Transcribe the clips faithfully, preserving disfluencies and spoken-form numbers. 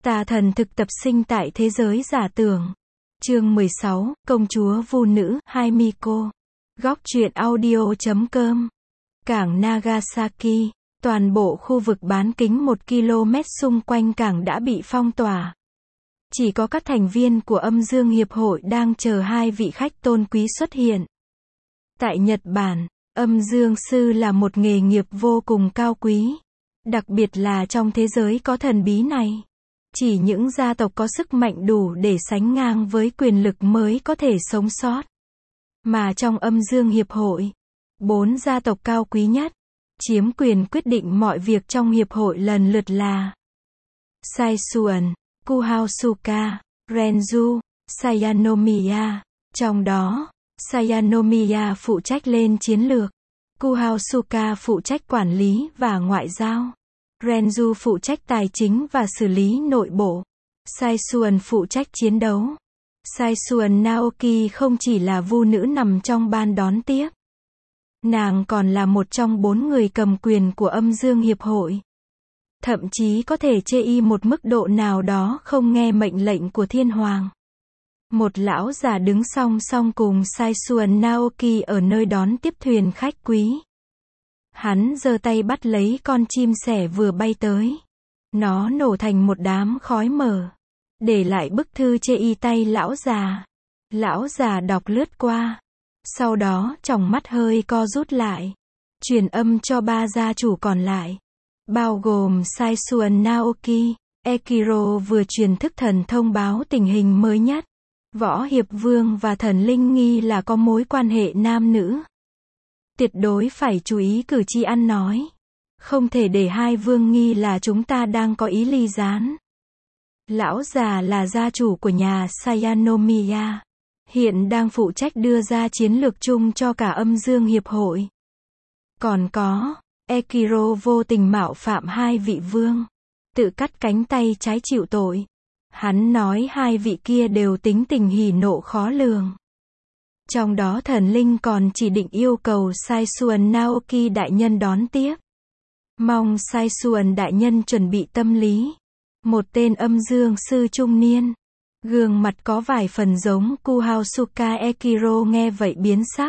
Tà thần thực tập sinh tại thế giới giả tưởng. Chương mười sáu, Công chúa Vu nữ, hai Miko. Góc truyện audio chấm com. Cảng Nagasaki, toàn bộ khu vực bán kính một ki lô mét xung quanh cảng đã bị phong tỏa. Chỉ có các thành viên của Âm Dương Hiệp hội đang chờ hai vị khách tôn quý xuất hiện. Tại Nhật Bản, âm dương sư là một nghề nghiệp vô cùng cao quý. Đặc biệt là trong thế giới có thần bí này. Chỉ những gia tộc có sức mạnh đủ để sánh ngang với quyền lực mới có thể sống sót. Mà trong Âm Dương Hiệp hội, bốn gia tộc cao quý nhất, chiếm quyền quyết định mọi việc trong hiệp hội lần lượt là Saisuan, Kuhaosuka, Renju, Sayanomiya. Trong đó, Sayanomiya phụ trách lên chiến lược, Kuhaosuka phụ trách quản lý và ngoại giao, Renju phụ trách tài chính và xử lý nội bộ, Saisuan phụ trách chiến đấu. Saisuan Naoki không chỉ là vu nữ nằm trong ban đón tiếp. Nàng còn là một trong bốn người cầm quyền của Âm Dương Hiệp hội. Thậm chí có thể chê y một mức độ nào đó không nghe mệnh lệnh của thiên hoàng. Một lão già đứng song song cùng Saisuan Naoki ở nơi đón tiếp thuyền khách quý. Hắn giơ tay bắt lấy con chim sẻ vừa bay tới. Nó nổ thành một đám khói mờ, để lại bức thư chê y tay lão già. Lão già đọc lướt qua, sau đó tròng mắt hơi co rút lại, truyền âm cho ba gia chủ còn lại, bao gồm Saisuan Naoki. Ekiro vừa truyền thức thần thông báo tình hình mới nhất. Võ Hiệp Vương và thần linh nghi là có mối quan hệ nam nữ. Tuyệt đối phải chú ý cử chỉ ăn nói. Không thể để hai vương nghi là chúng ta đang có ý ly gián. Lão già là gia chủ của nhà Sayanomiya. Hiện đang phụ trách đưa ra chiến lược chung cho cả Âm Dương Hiệp hội. Còn có, Ekiro vô tình mạo phạm hai vị vương. Tự cắt cánh tay trái chịu tội. Hắn nói hai vị kia đều tính tình hỉ nộ khó lường. Trong đó thần linh còn chỉ định yêu cầu Saisuan Naoki đại nhân đón tiếp. Mong Saisuan đại nhân chuẩn bị tâm lý. Một tên âm dương sư trung niên. Gương mặt có vài phần giống Kuhaosuka. Ekiro nghe vậy biến sắc.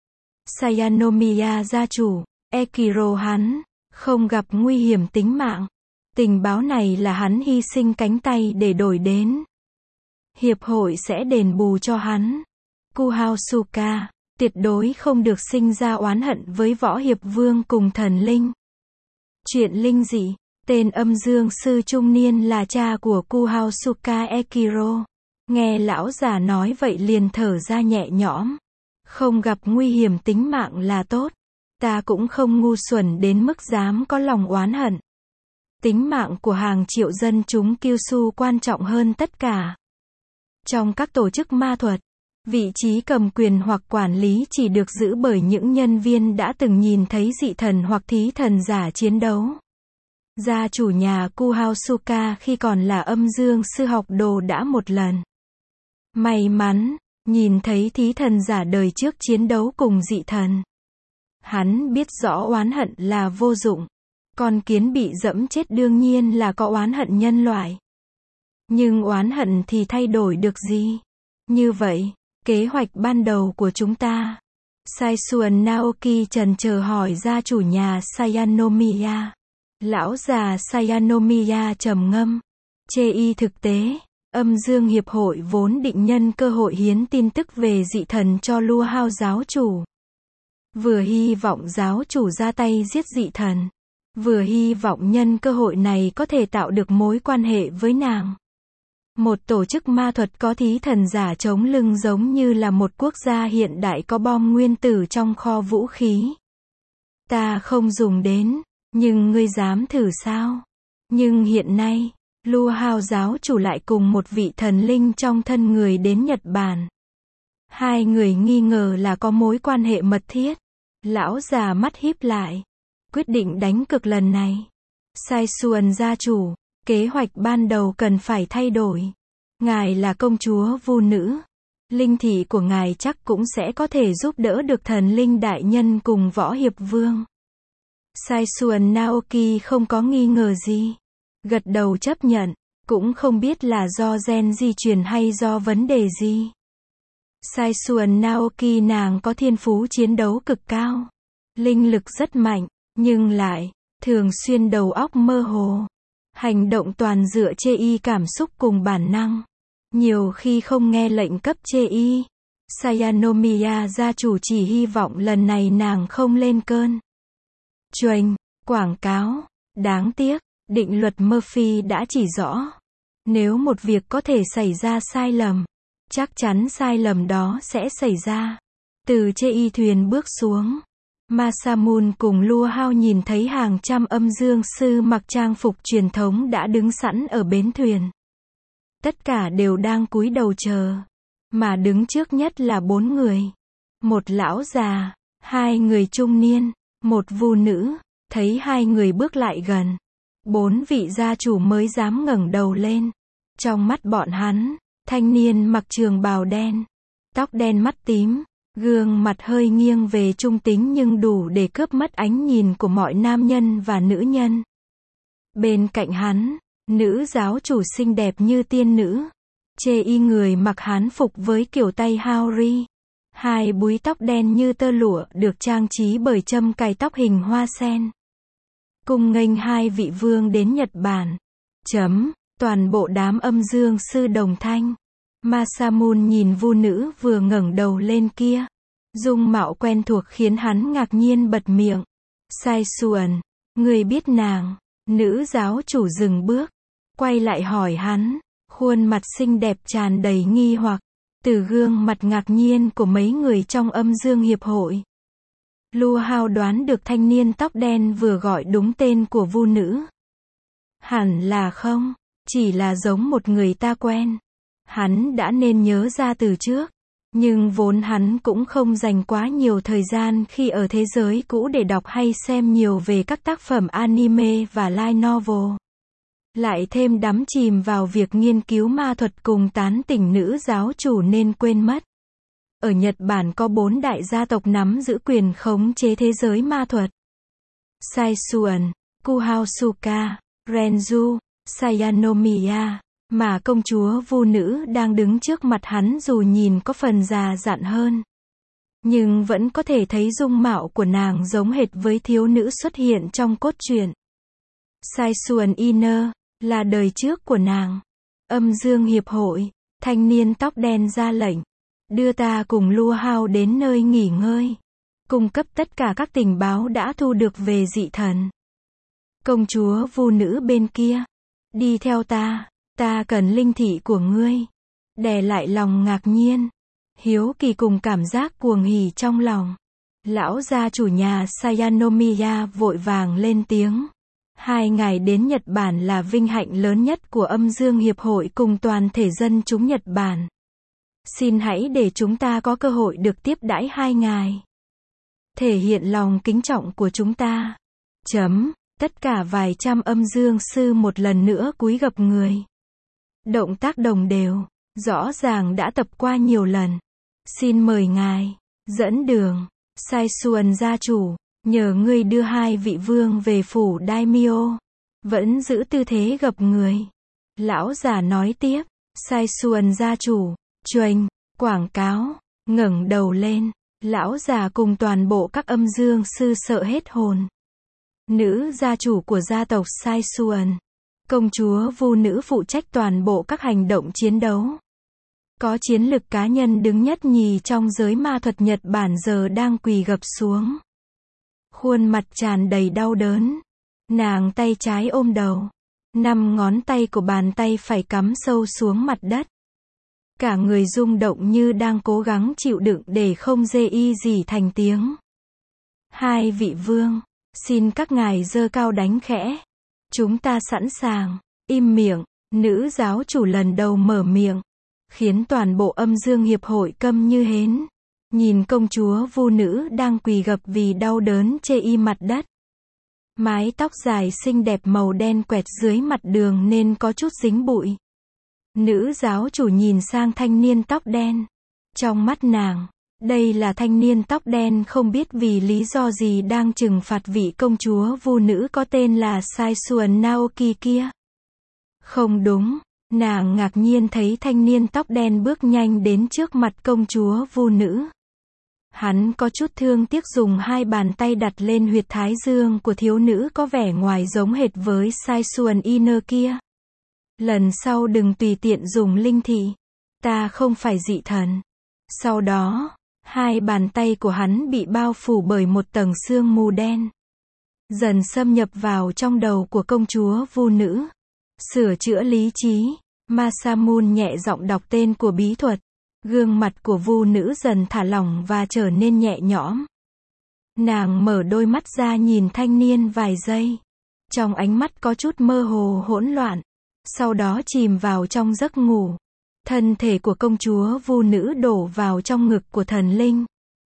Sayanomiya gia chủ, Ekiro hắn, không gặp nguy hiểm tính mạng. Tình báo này là hắn hy sinh cánh tay để đổi đến. Hiệp hội sẽ đền bù cho hắn. Kuhaosuka, tuyệt đối không được sinh ra oán hận với Võ Hiệp Vương cùng thần linh. Chuyện linh dị, tên âm dương sư trung niên là cha của Kuhaosuka. Ekiro nghe lão già nói vậy liền thở ra nhẹ nhõm. Không gặp nguy hiểm tính mạng là tốt. Ta cũng không ngu xuẩn đến mức dám có lòng oán hận. Tính mạng của hàng triệu dân chúng Kyushu quan trọng hơn tất cả. Trong các tổ chức ma thuật, vị trí cầm quyền hoặc quản lý chỉ được giữ bởi những nhân viên đã từng nhìn thấy dị thần hoặc thí thần giả chiến đấu. Gia chủ nhà Kuhaosuka khi còn là âm dương sư học đồ đã một lần may mắn nhìn thấy thí thần giả đời trước chiến đấu cùng dị thần. Hắn biết rõ oán hận là vô dụng. Con kiến bị dẫm chết đương nhiên là có oán hận nhân loại. Nhưng oán hận thì thay đổi được gì? Như vậy, kế hoạch ban đầu của chúng ta. Saisuan Naoki trần chờ hỏi gia chủ nhà Sayanomiya. Lão già Sayanomiya trầm ngâm. Chê y thực tế, Âm Dương Hiệp hội vốn định nhân cơ hội hiến tin tức về dị thần cho Lua Hao giáo chủ. Vừa hy vọng giáo chủ ra tay giết dị thần. Vừa hy vọng nhân cơ hội này có thể tạo được mối quan hệ với nàng. Một tổ chức ma thuật có thí thần giả chống lưng giống như là một quốc gia hiện đại có bom nguyên tử trong kho vũ khí. Ta không dùng đến, nhưng ngươi dám thử sao? Nhưng hiện nay, Lua Hao giáo chủ lại cùng một vị thần linh trong thân người đến Nhật Bản. Hai người nghi ngờ là có mối quan hệ mật thiết. Lão già mắt híp lại. Quyết định đánh cược lần này. Saisuan gia chủ, kế hoạch ban đầu cần phải thay đổi. Ngài là công chúa vu nữ. Linh thị của ngài chắc cũng sẽ có thể giúp đỡ được thần linh đại nhân cùng Võ Hiệp Vương. Saisuan Naoki không có nghi ngờ gì. Gật đầu chấp nhận. Cũng không biết là do gen di truyền hay do vấn đề gì. Saisuan Naoki nàng có thiên phú chiến đấu cực cao. Linh lực rất mạnh, nhưng lại, thường xuyên đầu óc mơ hồ. Hành động toàn dựa chê y cảm xúc cùng bản năng. Nhiều khi không nghe lệnh cấp chê y. Sayanomiya gia chủ chỉ hy vọng lần này nàng không lên cơn. Chuềnh, quảng cáo. Đáng tiếc, định luật Murphy đã chỉ rõ. Nếu một việc có thể xảy ra sai lầm, chắc chắn sai lầm đó sẽ xảy ra. Từ chê y thuyền bước xuống. Masamune cùng Lua Hao nhìn thấy hàng trăm âm dương sư mặc trang phục truyền thống đã đứng sẵn ở bến thuyền. Tất cả đều đang cúi đầu chờ. Mà đứng trước nhất là bốn người. Một lão già, hai người trung niên, một vu nữ. Thấy hai người bước lại gần, bốn vị gia chủ mới dám ngẩng đầu lên. Trong mắt bọn hắn, thanh niên mặc trường bào đen, tóc đen mắt tím, gương mặt hơi nghiêng về trung tính nhưng đủ để cướp mất ánh nhìn của mọi nam nhân và nữ nhân. Bên cạnh hắn, nữ giáo chủ xinh đẹp như tiên nữ, chê y người mặc hán phục với kiểu tay Haori. Hai búi tóc đen như tơ lụa được trang trí bởi châm cài tóc hình hoa sen. Cùng nghênh hai vị vương đến Nhật Bản. Chấm, toàn bộ đám âm dương sư đồng thanh. Masamune nhìn vu nữ vừa ngẩng đầu lên kia. Dung mạo quen thuộc khiến hắn ngạc nhiên bật miệng. Saisuan, người biết nàng. Nữ giáo chủ dừng bước, quay lại hỏi hắn. Khuôn mặt xinh đẹp tràn đầy nghi hoặc. Từ gương mặt ngạc nhiên của mấy người trong âm dương hiệp hội, Lua Hao đoán được thanh niên tóc đen vừa gọi đúng tên của vu nữ. Hẳn là không, chỉ là giống một người ta quen. Hắn đã nên nhớ ra từ trước, nhưng vốn hắn cũng không dành quá nhiều thời gian khi ở thế giới cũ để đọc hay xem nhiều về các tác phẩm anime và light novel. Lại thêm đắm chìm vào việc nghiên cứu ma thuật cùng tán tỉnh nữ giáo chủ nên quên mất. Ở Nhật Bản có bốn đại gia tộc nắm giữ quyền khống chế thế giới ma thuật. Saisuan, Kuhaosuka, Renju, Sayanomiya, mà công chúa vu nữ đang đứng trước mặt hắn dù nhìn có phần già dặn hơn. Nhưng vẫn có thể thấy dung mạo của nàng giống hệt với thiếu nữ xuất hiện trong cốt truyện. Saisuan Iner, là đời trước của nàng. Âm dương hiệp hội, thanh niên tóc đen ra lệnh. Đưa ta cùng Lua Hao đến nơi nghỉ ngơi. Cung cấp tất cả các tình báo đã thu được về dị thần. Công chúa vu nữ bên kia. Đi theo ta, ta cần linh thị của ngươi. Đè lại lòng ngạc nhiên, hiếu kỳ cùng cảm giác cuồng hỉ trong lòng. Lão gia chủ nhà Sayanomiya vội vàng lên tiếng. Hai ngày đến Nhật Bản là vinh hạnh lớn nhất của âm dương hiệp hội cùng toàn thể dân chúng Nhật Bản. Xin hãy để chúng ta có cơ hội được tiếp đãi hai ngài. Thể hiện lòng kính trọng của chúng ta. Chấm, tất cả vài trăm âm dương sư một lần nữa cúi gập người. Động tác đồng đều, rõ ràng đã tập qua nhiều lần. Xin mời ngài, dẫn đường. Saisuan gia chủ, nhờ ngươi đưa hai vị vương về phủ Daimyo. Vẫn giữ tư thế gập người. Lão già nói tiếp. Saisuan gia chủ, chuềnh, quảng cáo, ngẩng đầu lên. Lão già cùng toàn bộ các âm dương sư sợ hết hồn. Nữ gia chủ của gia tộc Saisuan, công chúa vu nữ phụ trách toàn bộ các hành động chiến đấu. Có chiến lực cá nhân đứng nhất nhì trong giới ma thuật Nhật Bản giờ đang quỳ gập xuống. Khuôn mặt tràn đầy đau đớn. Nàng tay trái ôm đầu. Năm ngón tay của bàn tay phải cắm sâu xuống mặt đất. Cả người rung động như đang cố gắng chịu đựng để không rê y gì thành tiếng. Hai vị vương, xin các ngài giơ cao đánh khẽ. Chúng ta sẵn sàng. Im miệng, nữ giáo chủ lần đầu mở miệng. Khiến toàn bộ âm dương hiệp hội câm như hến. Nhìn công chúa vu nữ đang quỳ gập vì đau đớn chê y mặt đất. Mái tóc dài xinh đẹp màu đen quẹt dưới mặt đường nên có chút dính bụi. Nữ giáo chủ nhìn sang thanh niên tóc đen. Trong mắt nàng, đây là thanh niên tóc đen không biết vì lý do gì đang trừng phạt vị công chúa vu nữ có tên là Saisuan Naoki kia. Không đúng. Nàng ngạc nhiên thấy thanh niên tóc đen bước nhanh đến trước mặt công chúa Vu Nữ. Hắn có chút thương tiếc dùng hai bàn tay đặt lên huyệt thái dương của thiếu nữ có vẻ ngoài giống hệt với Sai Suan Inner kia. Lần sau đừng tùy tiện dùng linh thị. Ta không phải dị thần. Sau đó, hai bàn tay của hắn bị bao phủ bởi một tầng sương mù đen. Dần xâm nhập vào trong đầu của công chúa Vu Nữ. Sửa chữa lý trí. Masamun nhẹ giọng đọc tên của bí thuật. Gương mặt của Vu Nữ dần thả lỏng và trở nên nhẹ nhõm. Nàng mở đôi mắt ra nhìn thanh niên vài giây. Trong ánh mắt có chút mơ hồ hỗn loạn. Sau đó chìm vào trong giấc ngủ. Thân thể của công chúa Vu Nữ đổ vào trong ngực của thần linh.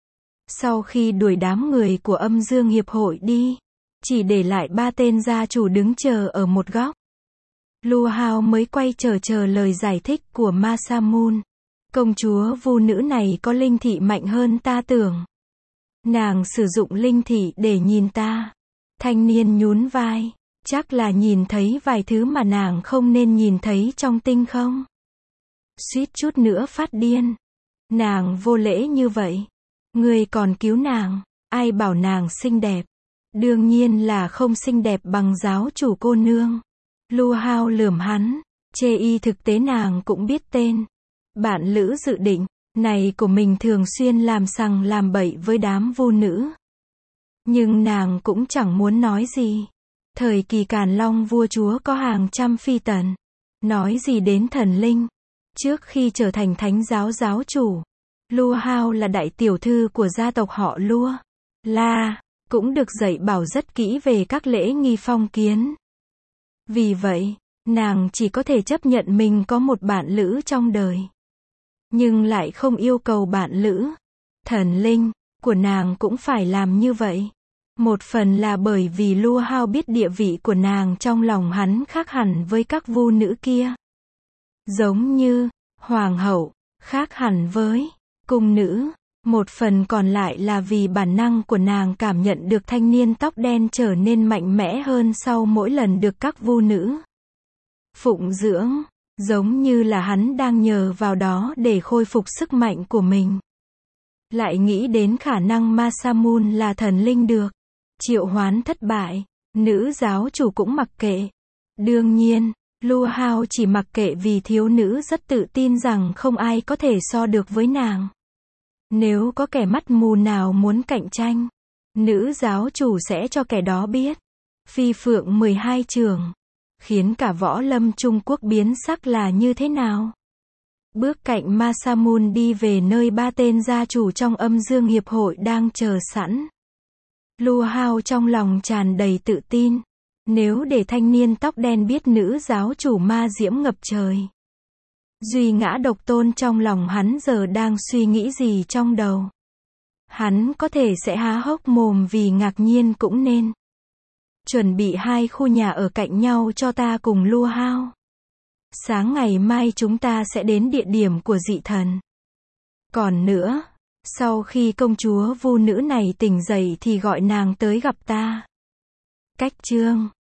Sau khi đuổi đám người của Âm Dương Hiệp hội đi, chỉ để lại ba tên gia chủ đứng chờ ở một góc. Lu Hao mới quay chờ chờ lời giải thích của Masamun. Công chúa Vu Nữ này có linh thị mạnh hơn ta tưởng. Nàng sử dụng linh thị để nhìn ta. Thanh niên nhún vai. Chắc là nhìn thấy vài thứ mà nàng không nên nhìn thấy trong tinh không? Suýt chút nữa phát điên. Nàng vô lễ như vậy. Ngươi còn cứu nàng. Ai bảo nàng xinh đẹp? Đương nhiên là không xinh đẹp bằng giáo chủ cô nương. Lu Hao lườm hắn. Chê y thực tế nàng cũng biết tên. Bạn lữ dự định này của mình thường xuyên làm sằng làm bậy với đám vu nữ. Nhưng nàng cũng chẳng muốn nói gì. Thời kỳ Càn Long vua chúa có hàng trăm phi tần. Nói gì đến thần linh. Trước khi trở thành thánh giáo giáo chủ, Lu Hao là đại tiểu thư của gia tộc họ Lua. La, cũng được dạy bảo rất kỹ về các lễ nghi phong kiến. Vì vậy, nàng chỉ có thể chấp nhận mình có một bạn lữ trong đời. Nhưng lại không yêu cầu bạn lữ. Thần linh của nàng cũng phải làm như vậy. Một phần là bởi vì Lu Hao biết địa vị của nàng trong lòng hắn khác hẳn với các vu nữ kia. Giống như hoàng hậu, khác hẳn với cung nữ. Một phần còn lại là vì bản năng của nàng cảm nhận được thanh niên tóc đen trở nên mạnh mẽ hơn sau mỗi lần được các vu nữ phụng dưỡng. Giống như là hắn đang nhờ vào đó để khôi phục sức mạnh của mình. Lại nghĩ đến khả năng Masamun là thần linh được triệu hoán thất bại. Nữ giáo chủ cũng mặc kệ. Đương nhiên, Lu Hao chỉ mặc kệ vì thiếu nữ rất tự tin rằng không ai có thể so được với nàng. Nếu có kẻ mắt mù nào muốn cạnh tranh, nữ giáo chủ sẽ cho kẻ đó biết. Phi phượng mười hai trường, khiến cả võ lâm Trung Quốc biến sắc là như thế nào. Bước cạnh Masamun đi về nơi ba tên gia chủ trong Âm Dương Hiệp hội đang chờ sẵn. Lu Hao trong lòng tràn đầy tự tin. Nếu để thanh niên tóc đen biết nữ giáo chủ ma diễm ngập trời. Duy ngã độc tôn trong lòng hắn giờ đang suy nghĩ gì trong đầu. Hắn có thể sẽ há hốc mồm vì ngạc nhiên cũng nên. Chuẩn bị hai khu nhà ở cạnh nhau cho ta cùng Lu Hao. Sáng ngày mai chúng ta sẽ đến địa điểm của dị thần. Còn nữa, sau khi công chúa vu nữ này tỉnh dậy thì gọi nàng tới gặp ta. Cách chương